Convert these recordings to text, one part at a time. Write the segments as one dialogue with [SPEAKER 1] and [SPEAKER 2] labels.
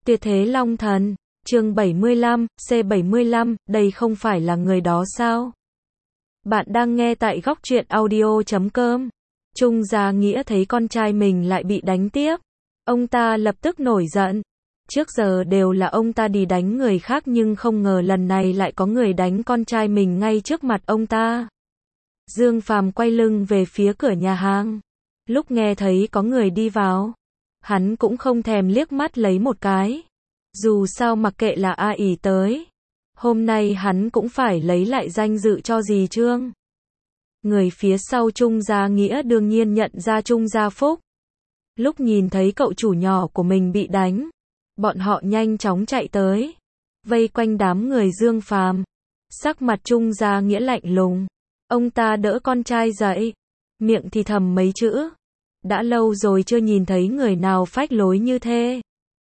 [SPEAKER 1] Tuyệt thế Long Thần, chương 75, C75, đây không phải là người đó sao? Bạn đang nghe tại góc truyện audio.com. Trung Gia Nghĩa thấy con trai mình lại bị đánh tiếp. Ông ta lập tức nổi giận. Trước giờ đều là ông ta đi đánh người khác nhưng không ngờ lần này lại có người đánh con trai mình ngay trước mặt ông ta. Dương Phàm quay lưng về phía cửa nhà hàng. Lúc nghe thấy có người đi vào, hắn cũng không thèm liếc mắt lấy một cái. Dù sao mặc kệ là ai tới, hôm nay hắn cũng phải lấy lại danh dự cho dì Trương. Người phía sau Trung Gia Nghĩa đương nhiên nhận ra Trung Gia Phúc. Lúc nhìn thấy cậu chủ nhỏ của mình bị đánh, bọn họ nhanh chóng chạy tới, vây quanh đám người Dương Phàm. Sắc mặt Trung Gia Nghĩa lạnh lùng. Ông ta đỡ con trai dậy, miệng thì thầm mấy chữ. Đã lâu rồi chưa nhìn thấy người nào phách lối như thế.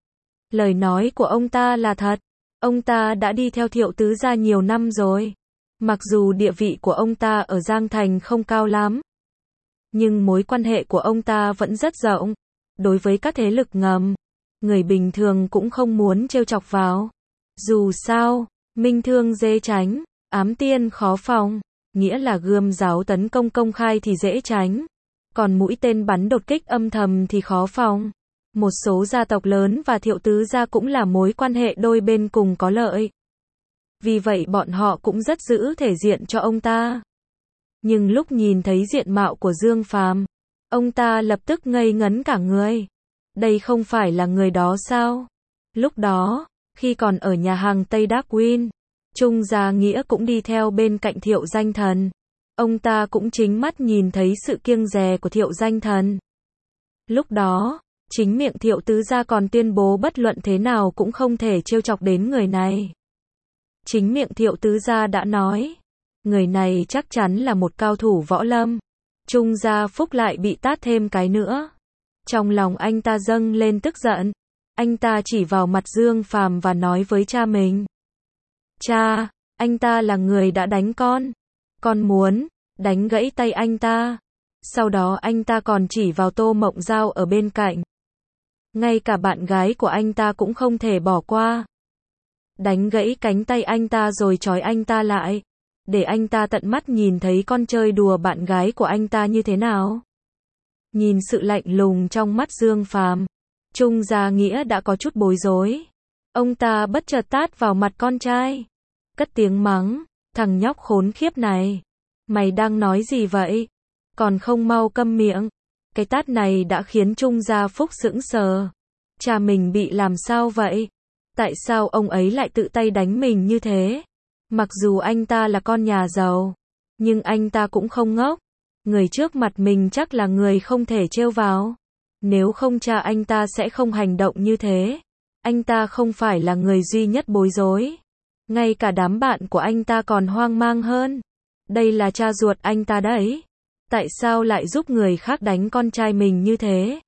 [SPEAKER 1] Lời nói của ông ta là thật. Ông ta đã đi theo Thiệu tứ gia nhiều năm rồi. Mặc dù địa vị của ông ta ở Giang Thành không cao lắm, nhưng mối quan hệ của ông ta vẫn rất rộng. Đối với các thế lực ngầm, người bình thường cũng không muốn trêu chọc vào. Dù sao, minh thương dễ tránh, ám tiên khó phòng. Nghĩa là gươm giáo tấn công công khai thì dễ tránh, còn mũi tên bắn đột kích âm thầm thì khó phòng. Một số gia tộc lớn và Thiệu tứ gia cũng là mối quan hệ đôi bên cùng có lợi. Vì vậy bọn họ cũng rất giữ thể diện cho ông ta. Nhưng lúc nhìn thấy diện mạo của Dương Phàm, ông ta lập tức ngây ngấn cả người. Đây không phải là người đó sao? Lúc đó, khi còn ở nhà hàng Tây Đắc Win, Trung Gia Nghĩa cũng đi theo bên cạnh Thiệu Danh Thần. Ông ta cũng chính mắt nhìn thấy sự kiêng dè của Thiệu Danh Thần. Lúc đó, chính miệng Thiệu tứ gia còn tuyên bố bất luận thế nào cũng không thể trêu chọc đến người này. Chính miệng Thiệu tứ gia đã nói, người này chắc chắn là một cao thủ võ lâm. Trung Gia Phúc lại bị tát thêm cái nữa. Trong lòng anh ta dâng lên tức giận. Anh ta chỉ vào mặt Dương Phàm và nói với cha mình. Cha, anh ta là người đã đánh con. Con muốn đánh gãy tay anh ta. Sau đó anh ta còn chỉ vào Tô Mộng Giao ở bên cạnh. Ngay cả bạn gái của anh ta cũng không thể bỏ qua. Đánh gãy cánh tay anh ta rồi trói anh ta lại, để anh ta tận mắt nhìn thấy con chơi đùa bạn gái của anh ta như thế nào. Nhìn sự lạnh lùng trong mắt Dương Phàm, Trung Gia Nghĩa đã có chút bối rối. Ông ta bất chợt tát vào mặt con trai, cất tiếng mắng, thằng nhóc khốn khiếp này, mày đang nói gì vậy? Còn không mau câm miệng. Cái tát này đã khiến Trung Gia Phúc sững sờ. Cha mình bị làm sao vậy? Tại sao ông ấy lại tự tay đánh mình như thế? Mặc dù anh ta là con nhà giàu, nhưng anh ta cũng không ngốc. Người trước mặt mình chắc là người không thể trêu vào. Nếu không cha anh ta sẽ không hành động như thế. Anh ta không phải là người duy nhất bối rối. Ngay cả đám bạn của anh ta còn hoang mang hơn. Đây là cha ruột anh ta đấy. Tại sao lại giúp người khác đánh con trai mình như thế?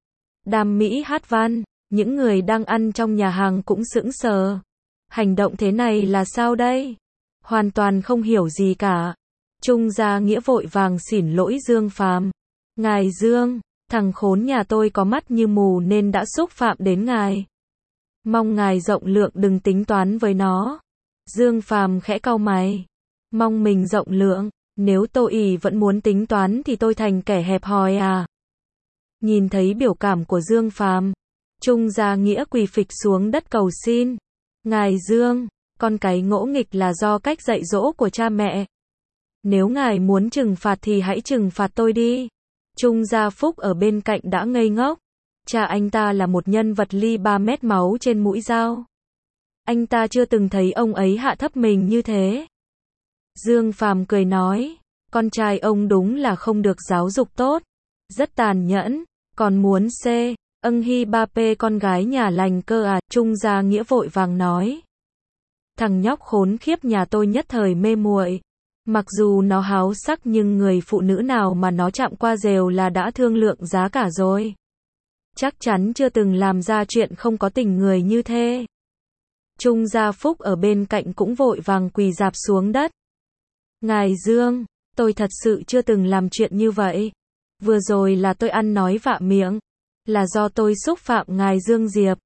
[SPEAKER 1] Đàm Mỹ Hát Văn, những người đang ăn trong nhà hàng cũng sững sờ. Hành động thế này là sao đây? Hoàn toàn không hiểu gì cả. Trung Gia Nghĩa vội vàng xỉn lỗi Dương Phàm. Ngài Dương, thằng khốn nhà tôi có mắt như mù nên đã xúc phạm đến ngài. Mong ngài rộng lượng đừng tính toán với nó. Dương Phàm khẽ cau mày. Mong mình rộng lượng, nếu Tô ỉ vẫn muốn tính toán thì tôi thành kẻ hẹp hòi à? Nhìn thấy biểu cảm của Dương Phàm, Trung Gia Nghĩa quỳ phịch xuống đất cầu xin. Ngài Dương, con cái ngỗ nghịch là do cách dạy dỗ của cha mẹ. Nếu ngài muốn trừng phạt thì hãy trừng phạt tôi đi. Trung Gia Phúc ở bên cạnh đã ngây ngốc. Cha anh ta là một nhân vật ly 3 mét máu trên mũi dao. Anh ta chưa từng thấy ông ấy hạ thấp mình như thế. Dương Phàm cười nói, con trai ông đúng là không được giáo dục tốt. Rất tàn nhẫn, còn muốn âng hi ba p con gái nhà lành cơ à? Trung Gia Nghĩa vội vàng nói. Thằng nhóc khốn khiếp nhà tôi nhất thời mê muội. Mặc dù nó háo sắc nhưng người phụ nữ nào mà nó chạm qua đều là đã thương lượng giá cả rồi. Chắc chắn chưa từng làm ra chuyện không có tình người như thế. Trung Gia Phúc ở bên cạnh cũng vội vàng quỳ rạp xuống đất. Ngài Dương, tôi thật sự chưa từng làm chuyện như vậy. Vừa rồi là tôi ăn nói vạ miệng. Là do tôi xúc phạm ngài Dương Diệp.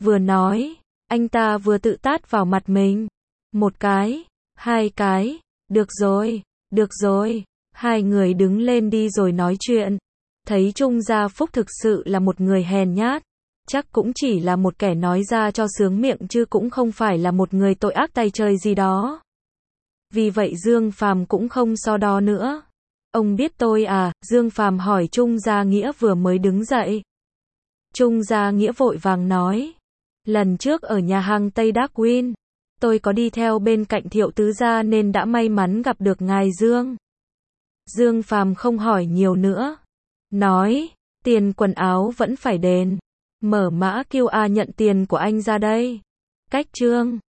[SPEAKER 1] Vừa nói, anh ta vừa tự tát vào mặt mình. Một cái, hai cái, được rồi, hai người đứng lên đi rồi nói chuyện. Thấy Trung Gia Phúc thực sự là một người hèn nhát, chắc cũng chỉ là một kẻ nói ra cho sướng miệng chứ cũng không phải là một người tội ác tày trời gì đó. Vì vậy Dương Phàm cũng không so đo nữa. Ông biết tôi à? Dương Phàm hỏi Trung Gia Nghĩa vừa mới đứng dậy. Trung Gia Nghĩa vội vàng nói. Lần trước ở nhà hàng Tây Darwin, tôi có đi theo bên cạnh Thiệu tứ gia nên đã may mắn gặp được ngài Dương. Dương Phàm không hỏi nhiều nữa. Nói, tiền quần áo vẫn phải đền. Mở mã QR nhận tiền của anh ra đây. Cách chương